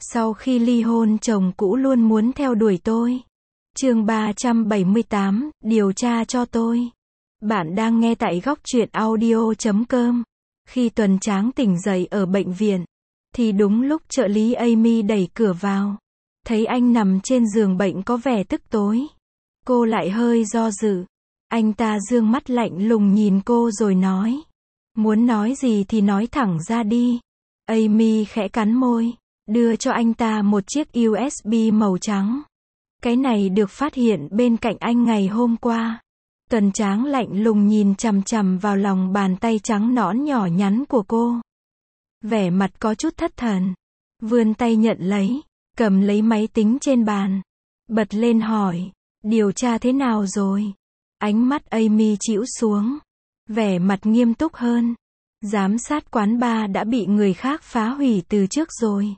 Sau khi ly hôn chồng cũ luôn muốn theo đuổi tôi. Chương 378, điều tra cho tôi. Bạn đang nghe tại góc truyện audio.com. Khi Tuần Tráng tỉnh dậy ở bệnh viện, thì đúng lúc trợ lý Amy đẩy cửa vào. Thấy anh nằm trên giường bệnh có vẻ tức tối. Cô lại hơi do dự. Anh ta dương mắt lạnh lùng nhìn cô rồi nói. Muốn nói gì thì nói thẳng ra đi. Amy khẽ cắn môi, đưa cho anh ta một chiếc USB màu trắng. Cái này được phát hiện bên cạnh anh ngày hôm qua. Tuần Tráng lạnh lùng nhìn chằm chằm vào lòng bàn tay trắng nõn nhỏ nhắn của cô. Vẻ mặt có chút thất thần. Vươn tay nhận lấy, cầm lấy máy tính trên bàn. Bật lên hỏi, điều tra thế nào rồi? Ánh mắt Amy chĩu xuống. Vẻ mặt nghiêm túc hơn. Giám sát quán bar đã bị người khác phá hủy từ trước rồi.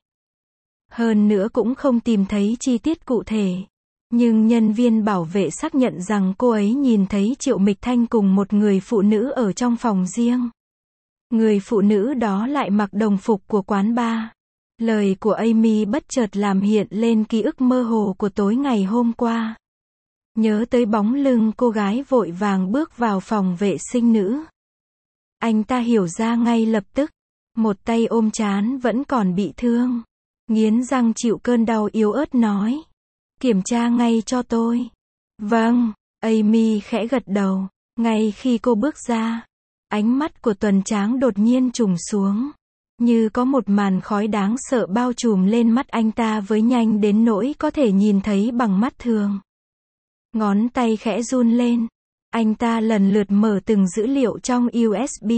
Hơn nữa cũng không tìm thấy chi tiết cụ thể. Nhưng nhân viên bảo vệ xác nhận rằng cô ấy nhìn thấy Triệu Mịch Thanh cùng một người phụ nữ ở trong phòng riêng. Người phụ nữ đó lại mặc đồng phục của quán bar. Lời của Amy bất chợt làm hiện lên ký ức mơ hồ của tối ngày hôm qua. Nhớ tới bóng lưng cô gái vội vàng bước vào phòng vệ sinh nữ. Anh ta hiểu ra ngay lập tức. Một tay ôm trán vẫn còn bị thương. Nghiến răng chịu cơn đau yếu ớt nói. Kiểm tra ngay cho tôi. Vâng, Amy khẽ gật đầu. Ngay khi cô bước ra, ánh mắt của Tuần Tráng đột nhiên trùng xuống. Như có một màn khói đáng sợ bao trùm lên mắt anh ta với nhanh đến nỗi có thể nhìn thấy bằng mắt thường. Ngón tay khẽ run lên. Anh ta lần lượt mở từng dữ liệu trong USB.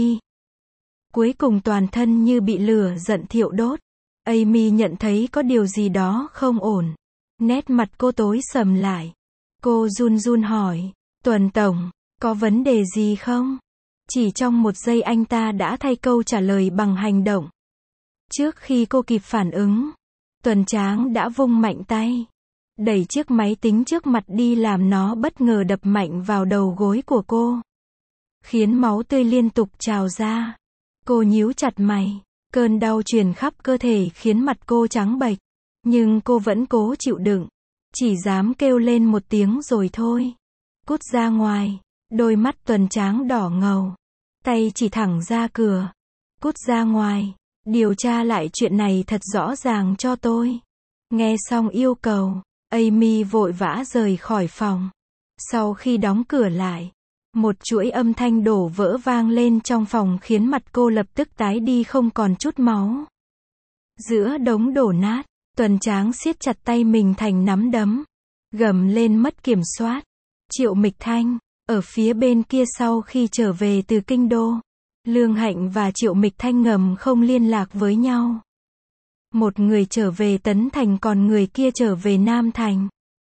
Cuối cùng toàn thân như bị lửa giận thiêu đốt. Amy nhận thấy có điều gì đó không ổn. Nét mặt cô tối sầm lại. Cô run run hỏi, Tuần Tổng, có vấn đề gì không? Chỉ trong một giây anh ta đã thay câu trả lời bằng hành động. Trước khi cô kịp phản ứng, Tuần Tráng đã vung mạnh tay. Đẩy chiếc máy tính trước mặt đi làm nó bất ngờ đập mạnh vào đầu gối của cô. Khiến máu tươi liên tục trào ra. Cô nhíu chặt mày. Cơn đau truyền khắp cơ thể khiến mặt cô trắng bệch. Nhưng cô vẫn cố chịu đựng. Chỉ dám kêu lên một tiếng rồi thôi. Cút ra ngoài. Đôi mắt Tuần Tráng đỏ ngầu. Tay chỉ thẳng ra cửa. Cút ra ngoài. Điều tra lại chuyện này thật rõ ràng cho tôi. Nghe xong yêu cầu, Amy vội vã rời khỏi phòng. Sau khi đóng cửa lại, một chuỗi âm thanh đổ vỡ vang lên trong phòng khiến mặt cô lập tức tái đi không còn chút máu. Giữa đống đổ nát, Tuần Tráng siết chặt tay mình thành nắm đấm. Gầm lên mất kiểm soát. Triệu Mịch Thanh, ở phía bên kia sau khi trở về từ kinh đô. Lương Hạnh và Triệu Mịch Thanh ngầm không liên lạc với nhau. Một người trở về Tấn Thành còn người kia trở về Nam Thành.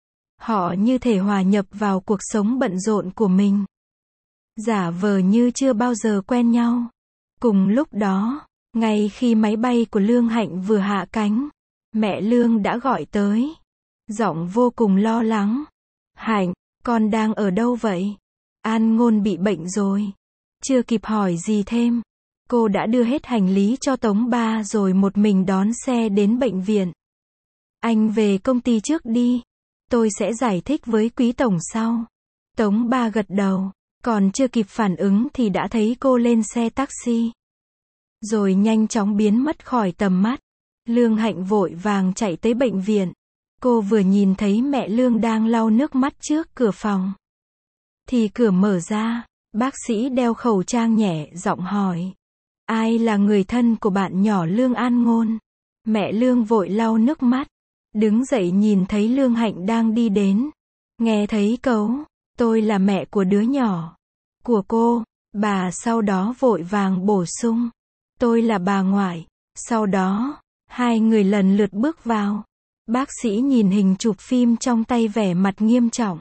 Họ như thể hòa nhập vào cuộc sống bận rộn của mình. Giả vờ như chưa bao giờ quen nhau. Cùng lúc đó, ngay khi máy bay của Lương Hạnh vừa hạ cánh, mẹ Lương đã gọi tới. Giọng vô cùng lo lắng. Hạnh, con đang ở đâu vậy? An Ngôn bị bệnh rồi. Chưa kịp hỏi gì thêm. Cô đã đưa hết hành lý cho Tống Ba rồi một mình đón xe đến bệnh viện. Anh về công ty trước đi. Tôi sẽ giải thích với Quý Tổng sau. Tống Ba gật đầu. Còn chưa kịp phản ứng thì đã thấy cô lên xe taxi. Rồi nhanh chóng biến mất khỏi tầm mắt. Lương Hạnh vội vàng chạy tới bệnh viện. Cô vừa nhìn thấy mẹ Lương đang lau nước mắt trước cửa phòng. Thì cửa mở ra. Bác sĩ đeo khẩu trang nhẹ giọng hỏi. Ai là người thân của bạn nhỏ Lương An Ngôn? Mẹ Lương vội lau nước mắt. Đứng dậy nhìn thấy Lương Hạnh đang đi đến. Nghe thấy câu, tôi là mẹ của đứa nhỏ của cô. Bà sau đó vội vàng bổ sung. Tôi là bà ngoại. Sau đó, hai người lần lượt bước vào. Bác sĩ nhìn hình chụp phim trong tay vẻ mặt nghiêm trọng.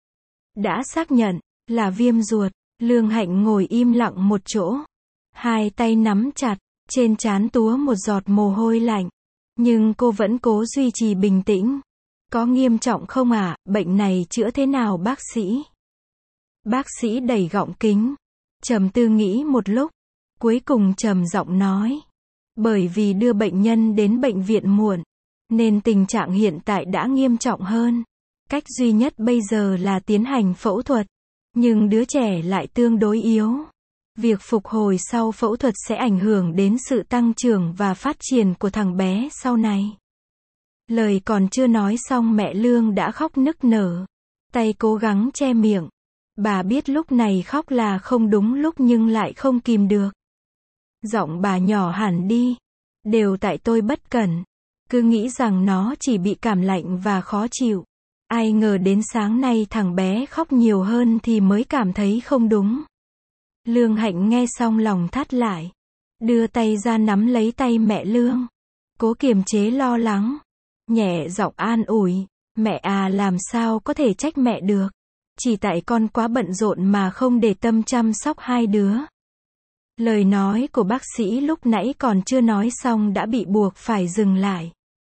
Đã xác nhận là viêm ruột. Lương Hạnh ngồi im lặng một chỗ. Hai tay nắm chặt, trên trán túa một giọt mồ hôi lạnh. Nhưng cô vẫn cố duy trì bình tĩnh. Có nghiêm trọng không ạ? Bệnh này chữa thế nào bác sĩ? Bác sĩ đẩy gọng kính. Trầm tư nghĩ một lúc. Cuối cùng trầm giọng nói. Bởi vì đưa bệnh nhân đến bệnh viện muộn. Nên tình trạng hiện tại đã nghiêm trọng hơn. Cách duy nhất bây giờ là tiến hành phẫu thuật. Nhưng đứa trẻ lại tương đối yếu. Việc phục hồi sau phẫu thuật sẽ ảnh hưởng đến sự tăng trưởng và phát triển của thằng bé sau này. Lời còn chưa nói xong mẹ Lương đã khóc nức nở. Tay cố gắng che miệng. Bà biết lúc này khóc là không đúng lúc nhưng lại không kìm được. Giọng bà nhỏ hẳn đi. Đều tại tôi bất cẩn. Cứ nghĩ rằng nó chỉ bị cảm lạnh và khó chịu. Ai ngờ đến sáng nay thằng bé khóc nhiều hơn thì mới cảm thấy không đúng. Lương Hạnh nghe xong lòng thắt lại. Đưa tay ra nắm lấy tay mẹ Lương. Cố kiềm chế lo lắng. Nhẹ giọng an ủi. Mẹ à, làm sao có thể trách mẹ được. Chỉ tại con quá bận rộn mà không để tâm chăm sóc hai đứa. Lời nói của bác sĩ lúc nãy còn chưa nói xong đã bị buộc phải dừng lại.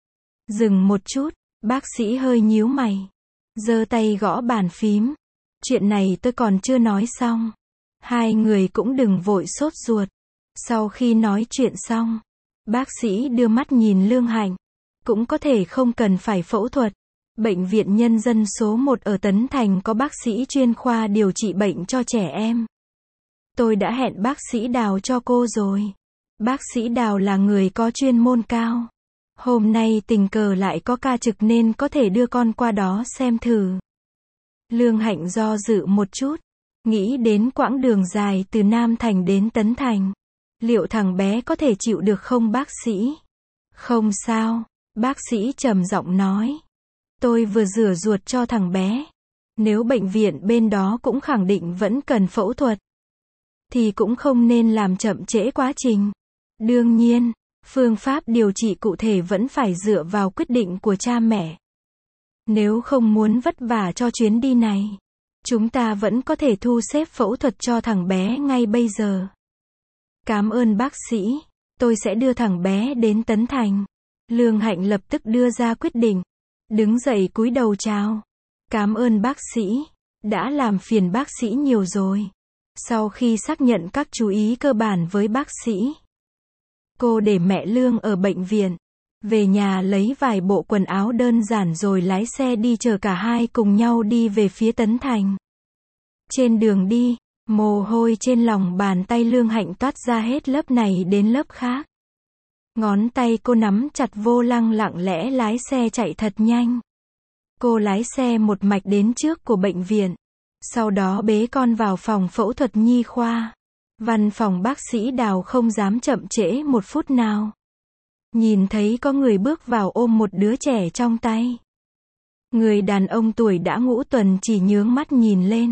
Dừng một chút, bác sĩ hơi nhíu mày. Giơ tay gõ bàn phím. Chuyện này tôi còn chưa nói xong. Hai người cũng đừng vội sốt ruột. Sau khi nói chuyện xong, bác sĩ đưa mắt nhìn Lương Hạnh. Cũng có thể không cần phải phẫu thuật. Bệnh viện Nhân dân số 1 ở Tấn Thành có bác sĩ chuyên khoa điều trị bệnh cho trẻ em. Tôi đã hẹn bác sĩ Đào cho cô rồi. Bác sĩ Đào là người có chuyên môn cao. Hôm nay tình cờ lại có ca trực nên có thể đưa con qua đó xem thử. Lương Hạnh do dự một chút. Nghĩ đến quãng đường dài từ Nam Thành đến Tấn Thành. Liệu thằng bé có thể chịu được không bác sĩ? Không sao, bác sĩ trầm giọng nói. Tôi vừa rửa ruột cho thằng bé. Nếu bệnh viện bên đó cũng khẳng định vẫn cần phẫu thuật, thì cũng không nên làm chậm trễ quá trình. Đương nhiên, phương pháp điều trị cụ thể vẫn phải dựa vào quyết định của cha mẹ. Nếu không muốn vất vả cho chuyến đi này, chúng ta vẫn có thể thu xếp phẫu thuật cho thằng bé ngay bây giờ. Cảm ơn bác sĩ, tôi sẽ đưa thằng bé đến Tấn Thành. Lương Hạnh lập tức đưa ra quyết định. Đứng dậy cúi đầu chào. Cảm ơn bác sĩ, đã làm phiền bác sĩ nhiều rồi. Sau khi xác nhận các chú ý cơ bản với bác sĩ, cô để mẹ Lương ở bệnh viện. Về nhà lấy vài bộ quần áo đơn giản rồi lái xe đi chờ cả hai cùng nhau đi về phía Tấn Thành. Trên đường đi, mồ hôi trên lòng bàn tay Lương Hạnh toát ra hết lớp này đến lớp khác. Ngón tay cô nắm chặt vô lăng lặng lẽ lái xe chạy thật nhanh. Cô lái xe một mạch đến trước của bệnh viện. Sau đó bế con vào phòng phẫu thuật nhi khoa. Văn phòng bác sĩ Đào không dám chậm trễ một phút nào. Nhìn thấy có người bước vào ôm một đứa trẻ trong tay. Người đàn ông tuổi đã ngũ tuần chỉ nhướng mắt nhìn lên.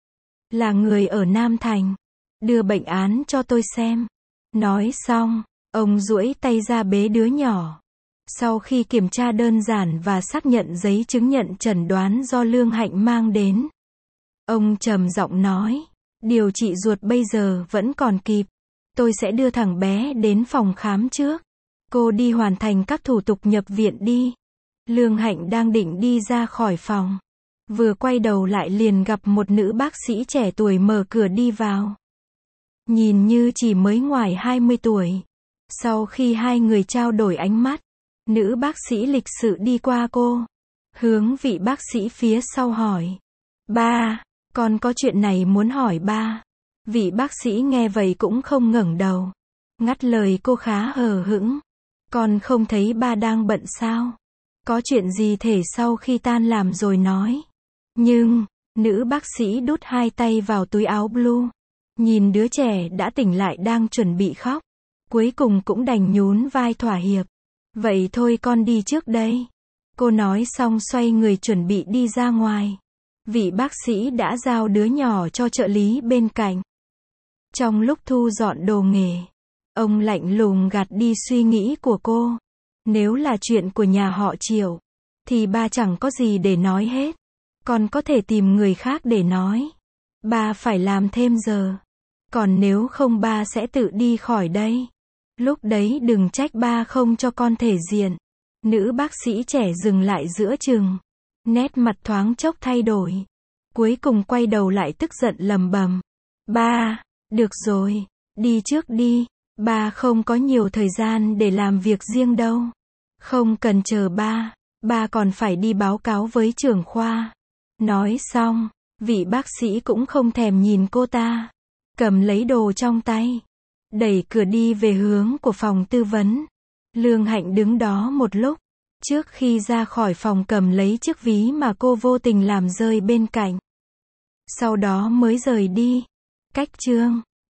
Là người ở Nam Thành. Đưa bệnh án cho tôi xem. Nói xong, ông duỗi tay ra bế đứa nhỏ. Sau khi kiểm tra đơn giản và xác nhận giấy chứng nhận chẩn đoán do Lương Hạnh mang đến, ông trầm giọng nói, điều trị ruột bây giờ vẫn còn kịp. Tôi sẽ đưa thằng bé đến phòng khám trước. Cô đi hoàn thành các thủ tục nhập viện đi. Lương Hạnh đang định đi ra khỏi phòng. Vừa quay đầu lại liền gặp một nữ bác sĩ trẻ tuổi mở cửa đi vào. Nhìn như chỉ mới ngoài 20 tuổi. Sau khi hai người trao đổi ánh mắt, nữ bác sĩ lịch sự đi qua cô. Hướng vị bác sĩ phía sau hỏi. Ba, con có chuyện này muốn hỏi ba. Vị bác sĩ nghe vậy cũng không ngẩng đầu. Ngắt lời cô khá hờ hững. Con không thấy ba đang bận sao? Có chuyện gì thể sau khi tan làm rồi nói. Nhưng, nữ bác sĩ đút hai tay vào túi áo blue. Nhìn đứa trẻ đã tỉnh lại đang chuẩn bị khóc. Cuối cùng cũng đành nhún vai thỏa hiệp. Vậy thôi con đi trước đây. Cô nói xong xoay người chuẩn bị đi ra ngoài. Vị bác sĩ đã giao đứa nhỏ cho trợ lý bên cạnh. Trong lúc thu dọn đồ nghề, ông lạnh lùng gạt đi suy nghĩ của cô. Nếu là chuyện của nhà họ Triệu, thì ba chẳng có gì để nói hết. Còn có thể tìm người khác để nói. Ba phải làm thêm giờ. Còn nếu không ba sẽ tự đi khỏi đây. Lúc đấy đừng trách ba không cho con thể diện. Nữ bác sĩ trẻ dừng lại giữa chừng. Nét mặt thoáng chốc thay đổi. Cuối cùng quay đầu lại tức giận lầm bầm. Ba, được rồi, đi trước đi. Ba không có nhiều thời gian để làm việc riêng đâu. Không cần chờ ba. Ba còn phải đi báo cáo với trưởng khoa. Nói xong, vị bác sĩ cũng không thèm nhìn cô ta. Cầm lấy đồ trong tay. Đẩy cửa đi về hướng của phòng tư vấn. Lương Hạnh đứng đó một lúc. Trước khi ra khỏi phòng cầm lấy chiếc ví mà cô vô tình làm rơi bên cạnh. Sau đó mới rời đi. Cách chương